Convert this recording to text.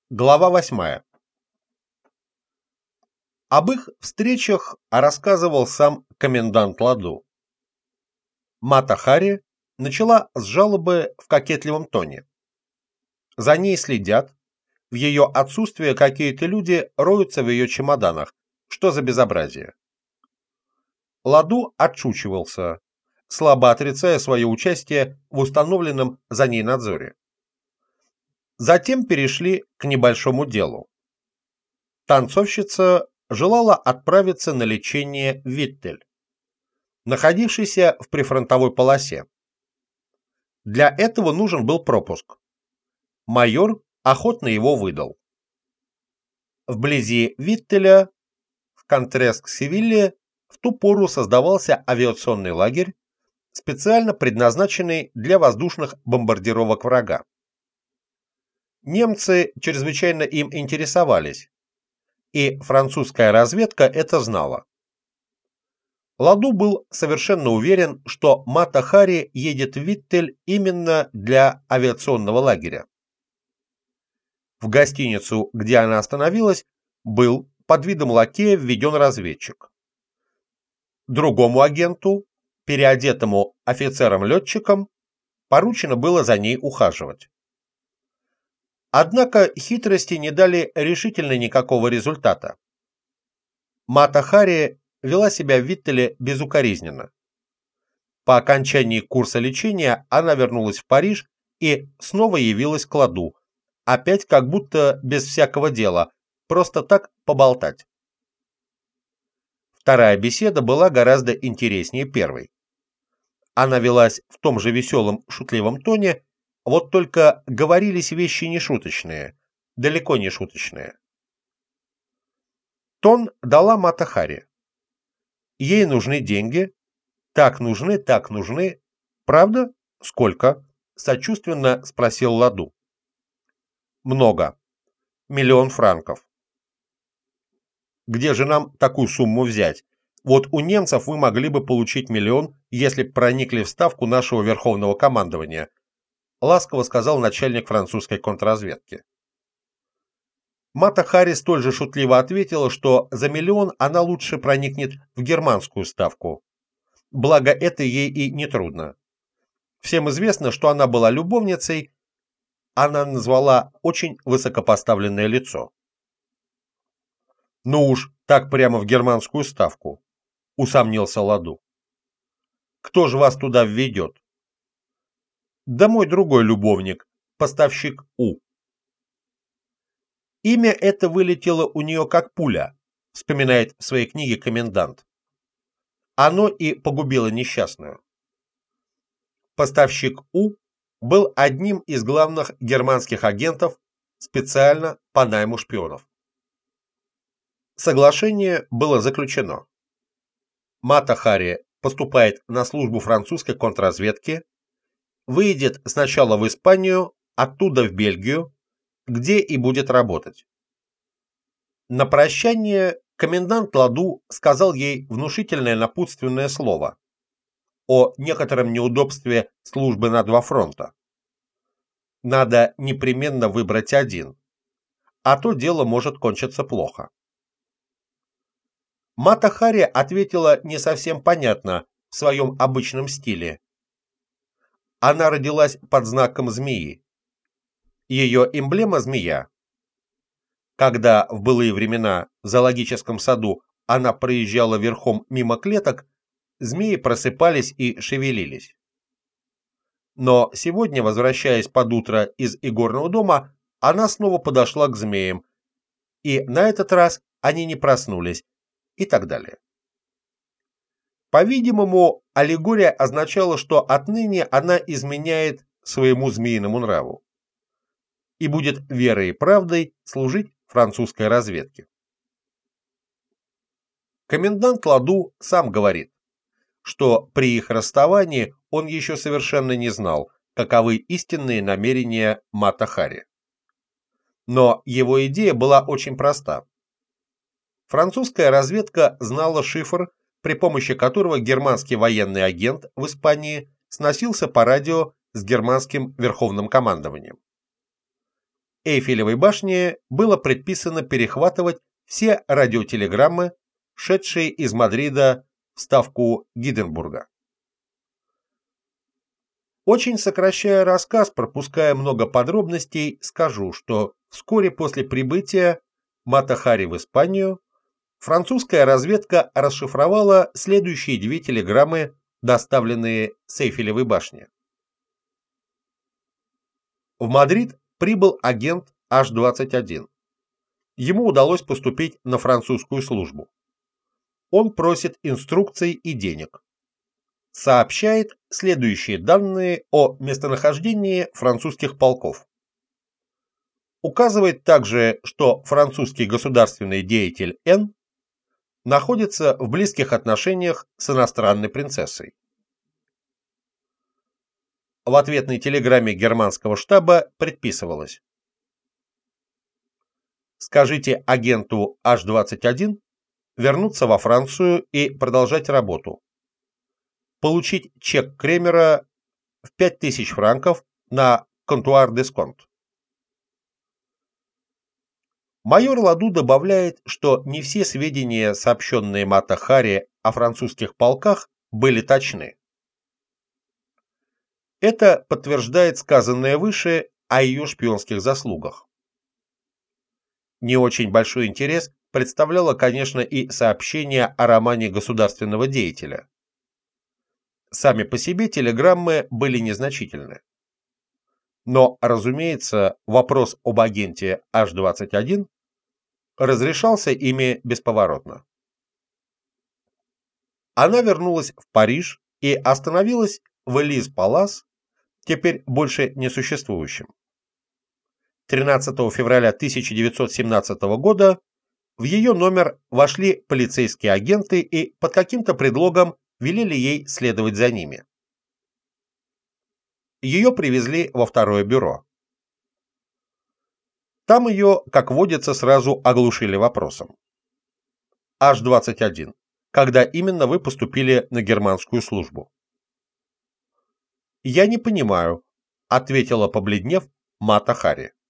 Глава 8. Об их встречах рассказывал сам комендант Ладу. Мата Хари начала с жалобы в кокетливом тоне. За ней следят, в ее отсутствие какие-то люди роются в ее чемоданах. Что за безобразие? Ладу отшучивался, слабо отрицая свое участие в установленном за ней надзоре. Затем перешли к небольшому делу. Танцовщица желала отправиться на лечение в Виттель, находившийся в прифронтовой полосе. Для этого нужен был пропуск. Майор охотно его выдал. Вблизи Виттеля, в контраст к Севилле, в ту пору создавался авиационный лагерь, специально предназначенный для воздушных бомбардировок врага. Немцы чрезвычайно им интересовались, и французская разведка это знала. Ладу был совершенно уверен, что Мата Хари едет в Виттель именно для авиационного лагеря. В гостиницу, где она остановилась, был под видом лакея введен разведчик. Другому агенту, переодетому офицером-летчиком, поручено было за ней ухаживать. Однако хитрости не дали решительно никакого результата. Мата Хари вела себя в Виттеле безукоризненно. По окончании курса лечения она вернулась в Париж и снова явилась к Ладу, опять как будто без всякого дела, просто так поболтать. Вторая беседа была гораздо интереснее первой. Она велась в том же веселом, шутливом тоне, вот только говорились вещи нешуточные, далеко не шуточные. Тон дала Мата Хари. Ей нужны деньги. Так нужны, так нужны. Правда? Сколько? Сочувственно спросил Ладу. Много. 1 000 000 франков. Где же нам такую сумму взять? Вот у немцев вы могли бы получить 1 000 000, если б проникли в ставку нашего верховного командования, ласково сказал начальник французской контрразведки. Мата Хари столь же шутливо ответила, что за 1 000 000 она лучше проникнет в германскую ставку. Благо это ей и не трудно. Всем известно, что она была любовницей, она назвала очень высокопоставленное лицо. Ну уж так прямо в германскую ставку, усомнился Ладу. Кто же вас туда введет? Да мой другой любовник, поставщик У. Имя это вылетело у нее как пуля, вспоминает в своей книге комендант. Оно и погубило несчастную. Поставщик У был одним из главных германских агентов специально по найму шпионов. Соглашение было заключено. Мата Хари поступает на службу французской контрразведки, выедет сначала в Испанию, оттуда в Бельгию, где и будет работать. На прощание комендант Ладу сказал ей внушительное напутственное слово о некотором неудобстве службы на 2 фронта. Надо непременно выбрать один, а то дело может кончиться плохо. Мата Хари ответила не совсем понятно в своем обычном стиле. Она родилась под знаком змеи. Ее эмблема – змея. Когда в былые времена в зоологическом саду она проезжала верхом мимо клеток, змеи просыпались и шевелились. Но сегодня, возвращаясь под утро из игорного дома, она снова подошла к змеям, и на этот раз они не проснулись, и так далее. По-видимому, аллегория означала, что отныне она изменяет своему змеиному нраву и будет верой и правдой служить французской разведке. Комендант Ладу сам говорит, что при их расставании он еще совершенно не знал, каковы истинные намерения Мата Хари. Но его идея была очень проста. Французская разведка знала шифр, при помощи которого германский военный агент в Испании сносился по радио с германским верховным командованием. Эйфелевой башне было предписано перехватывать все радиотелеграммы, шедшие из Мадрида в ставку Гинденбурга. Очень сокращая рассказ, пропуская много подробностей, скажу, что вскоре после прибытия Мата-Хари в Испанию французская разведка расшифровала следующие две телеграммы, доставленные с Эйфелевой башни. В Мадрид прибыл агент H-21. Ему удалось поступить на французскую службу. Он просит инструкций и денег. Сообщает следующие данные о местонахождении французских полков. Указывает также, что французский государственный деятель Н находится в близких отношениях с иностранной принцессой. В ответной телеграмме германского штаба предписывалось: скажите агенту H-21 вернуться во Францию и продолжать работу. Получить чек Кремера в 5000 франков на Комптуар-д'Эсконт. Майор Ладу добавляет, что не все сведения, сообщенные Мата-Хари о французских полках, были точны. Это подтверждает сказанное выше о ее шпионских заслугах. Не очень большой интерес представляло, конечно, и сообщение о романе государственного деятеля. Сами по себе телеграммы были незначительны. Но, разумеется, вопрос об агенте H-21 разрешался ими бесповоротно. Она вернулась в Париж и остановилась в Элиз-Палас, теперь больше не существующем. 13 февраля 1917 года в ее номер вошли полицейские агенты и под каким-то предлогом велели ей следовать за ними. Ее привезли во второе бюро. Там ее, как водится, сразу оглушили вопросом. H-21. Когда именно вы поступили на германскую службу? «Я не понимаю», — ответила, побледнев, Мата-Хари.